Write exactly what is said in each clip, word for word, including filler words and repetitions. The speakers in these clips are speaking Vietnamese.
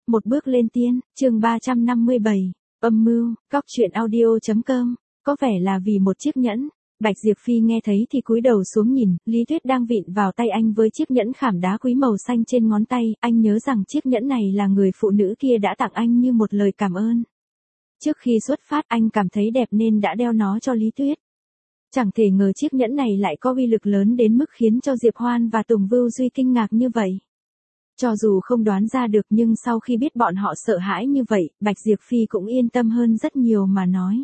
Một bước lên tiên, chương ba trăm năm mươi bảy, âm mưu, cóc truyện audio chấm com, có vẻ là vì một chiếc nhẫn. Bạch Diệp Phi nghe thấy thì cúi đầu xuống nhìn, Lý Tuyết đang vịn vào tay anh với chiếc nhẫn khảm đá quý màu xanh trên ngón tay, anh nhớ rằng chiếc nhẫn này là người phụ nữ kia đã tặng anh như một lời cảm ơn. Trước khi xuất phát anh cảm thấy đẹp nên đã đeo nó cho Lý Tuyết. Chẳng thể ngờ chiếc nhẫn này lại có uy lực lớn đến mức khiến cho Diệp Hoan và Tùng Vưu Duy kinh ngạc như vậy. Cho dù không đoán ra được nhưng sau khi biết bọn họ sợ hãi như vậy, Bạch Diệp Phi cũng yên tâm hơn rất nhiều mà nói.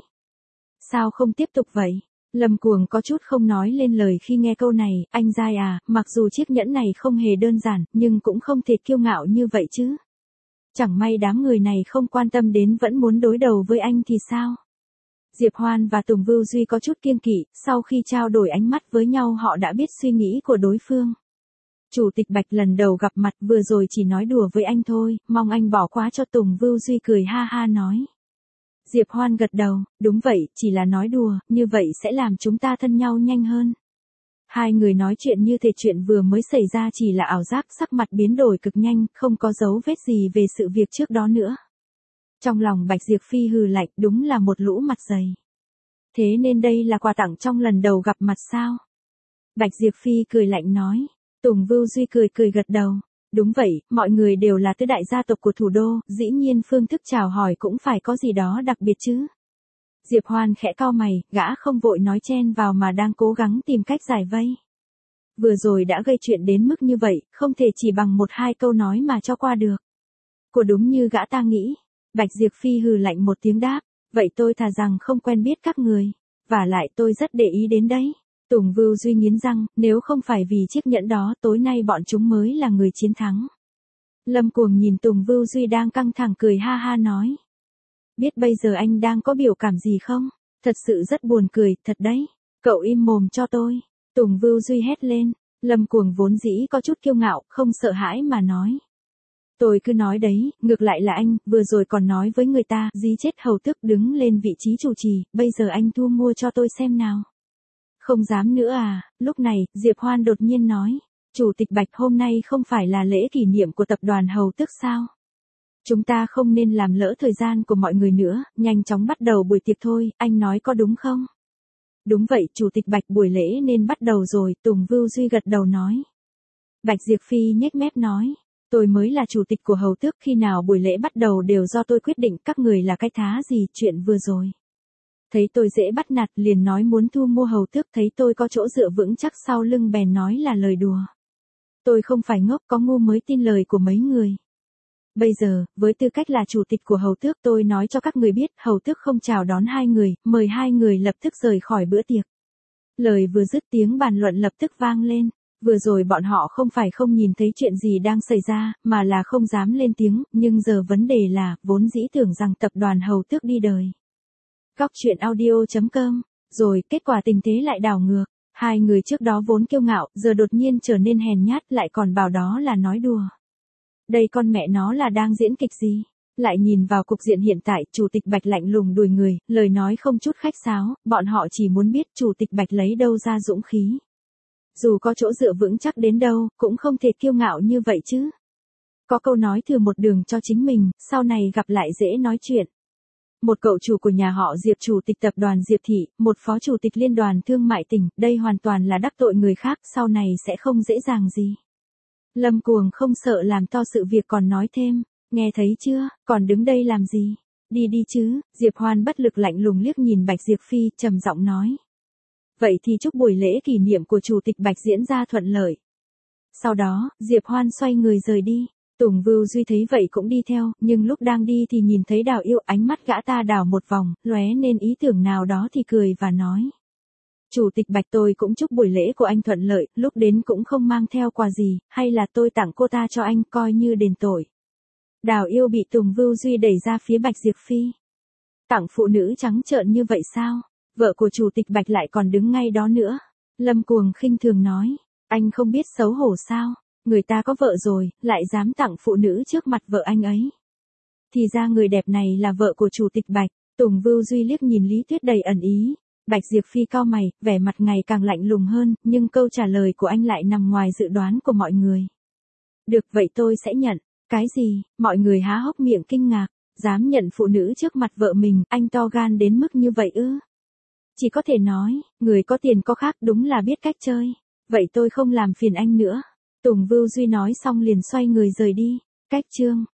Sao không tiếp tục vậy? Lâm Cuồng có chút không nói lên lời khi nghe câu này, anh dai à, mặc dù chiếc nhẫn này không hề đơn giản, nhưng cũng không thể kiêu ngạo như vậy chứ. Chẳng may đám người này không quan tâm đến vẫn muốn đối đầu với anh thì sao? Diệp Hoan và Tùng Vưu Duy có chút kiêng kỵ, sau khi trao đổi ánh mắt với nhau họ đã biết suy nghĩ của đối phương. Chủ tịch Bạch lần đầu gặp mặt vừa rồi chỉ nói đùa với anh thôi, mong anh bỏ qua cho. Tùng Vưu Duy cười ha ha nói. Diệp Hoan gật đầu, đúng vậy, chỉ là nói đùa, như vậy sẽ làm chúng ta thân nhau nhanh hơn. Hai người nói chuyện như thể chuyện vừa mới xảy ra chỉ là ảo giác, sắc mặt biến đổi cực nhanh, không có dấu vết gì về sự việc trước đó nữa. Trong lòng Bạch Diệp Phi hừ lạnh, đúng là một lũ mặt dày. Thế nên đây là quà tặng trong lần đầu gặp mặt sao? Bạch Diệp Phi cười lạnh nói. Tùng Vưu Duy cười cười gật đầu. Đúng vậy, mọi người đều là tứ đại gia tộc của thủ đô, dĩ nhiên phương thức chào hỏi cũng phải có gì đó đặc biệt chứ. Diệp Hoan khẽ cau mày, gã không vội nói chen vào mà đang cố gắng tìm cách giải vây. Vừa rồi đã gây chuyện đến mức như vậy, không thể chỉ bằng một hai câu nói mà cho qua được. Của đúng như gã ta nghĩ. Bạch Diệp Phi hừ lạnh một tiếng đáp, vậy tôi thà rằng không quen biết các người, và lại tôi rất để ý đến đấy. Tùng Vưu Duy nghiến răng, nếu không phải vì chiếc nhẫn đó tối nay bọn chúng mới là người chiến thắng. Lâm Cuồng nhìn Tùng Vưu Duy đang căng thẳng cười ha ha nói. Biết bây giờ anh đang có biểu cảm gì không? Thật sự rất buồn cười, thật đấy. Cậu im mồm cho tôi. Tùng Vưu Duy hét lên. Lâm Cuồng vốn dĩ có chút kiêu ngạo, không sợ hãi mà nói. Tôi cứ nói đấy, ngược lại là anh, vừa rồi còn nói với người ta, dí chết hầu tước đứng lên vị trí chủ trì, bây giờ anh thu mua cho tôi xem nào. Không dám nữa à, lúc này, Diệp Hoan đột nhiên nói, Chủ tịch Bạch hôm nay không phải là lễ kỷ niệm của tập đoàn hầu tước sao? Chúng ta không nên làm lỡ thời gian của mọi người nữa, nhanh chóng bắt đầu buổi tiệc thôi, anh nói có đúng không? Đúng vậy, Chủ tịch Bạch buổi lễ nên bắt đầu rồi, Tùng Vưu Duy gật đầu nói. Bạch Diệp Phi nhếch mép nói. Tôi mới là chủ tịch của hầu tước, khi nào buổi lễ bắt đầu đều do tôi quyết định, các người là cái thá gì, chuyện vừa rồi. Thấy tôi dễ bắt nạt liền nói muốn thu mua hầu tước, thấy tôi có chỗ dựa vững chắc sau lưng bèn nói là lời đùa. Tôi không phải ngốc, có ngu mới tin lời của mấy người. Bây giờ, với tư cách là chủ tịch của hầu tước tôi nói cho các người biết, hầu tước không chào đón hai người, mời hai người lập tức rời khỏi bữa tiệc. Lời vừa dứt tiếng bàn luận lập tức vang lên. Vừa rồi bọn họ không phải không nhìn thấy chuyện gì đang xảy ra, mà là không dám lên tiếng, nhưng giờ vấn đề là, vốn dĩ tưởng rằng tập đoàn hầu tước đi đời. Cóc truyện audio chấm com, rồi kết quả tình thế lại đảo ngược. Hai người trước đó vốn kiêu ngạo, giờ đột nhiên trở nên hèn nhát lại còn bảo đó là nói đùa. Đây con mẹ nó là đang diễn kịch gì? Lại nhìn vào cục diện hiện tại, Chủ tịch Bạch lạnh lùng đuổi người, lời nói không chút khách sáo, bọn họ chỉ muốn biết Chủ tịch Bạch lấy đâu ra dũng khí. Dù có chỗ dựa vững chắc đến đâu, cũng không thể kiêu ngạo như vậy chứ. Có câu nói thừa một đường cho chính mình, sau này gặp lại dễ nói chuyện. Một cậu chủ của nhà họ Diệp, chủ tịch tập đoàn Diệp Thị, một phó chủ tịch liên đoàn thương mại tỉnh, đây hoàn toàn là đắc tội người khác, sau này sẽ không dễ dàng gì. Lâm Cuồng không sợ làm to sự việc còn nói thêm, nghe thấy chưa, còn đứng đây làm gì? Đi đi chứ, Diệp Hoan bất lực lạnh lùng liếc nhìn Bạch Diệp Phi, trầm giọng nói. Vậy thì chúc buổi lễ kỷ niệm của Chủ tịch Bạch diễn ra thuận lợi. Sau đó, Diệp Hoan xoay người rời đi. Tùng Vưu Duy thấy vậy cũng đi theo, nhưng lúc đang đi thì nhìn thấy Đào Yêu, ánh mắt gã ta đảo một vòng, lóe nên ý tưởng nào đó thì cười và nói. Chủ tịch Bạch tôi cũng chúc buổi lễ của anh thuận lợi, lúc đến cũng không mang theo quà gì, hay là tôi tặng cô ta cho anh coi như đền tội. Đào Yêu bị Tùng Vưu Duy đẩy ra phía Bạch Diệp Phi. Tặng phụ nữ trắng trợn như vậy sao? Vợ của Chủ tịch Bạch lại còn đứng ngay đó nữa. Lâm Cuồng khinh thường nói, anh không biết xấu hổ sao, người ta có vợ rồi, lại dám tặng phụ nữ trước mặt vợ anh ấy. Thì ra người đẹp này là vợ của Chủ tịch Bạch. Tùng Vưu Duy liếc nhìn Lý Tuyết đầy ẩn ý. Bạch Diệp Phi cau mày, vẻ mặt ngày càng lạnh lùng hơn, nhưng câu trả lời của anh lại nằm ngoài dự đoán của mọi người. Được vậy tôi sẽ nhận. Cái gì? Mọi người há hốc miệng kinh ngạc, dám nhận phụ nữ trước mặt vợ mình, anh to gan đến mức như vậy ư? Chỉ có thể nói, người có tiền có khác đúng là biết cách chơi. Vậy tôi không làm phiền anh nữa. Tùng Vưu Duy nói xong liền xoay người rời đi. Cách chương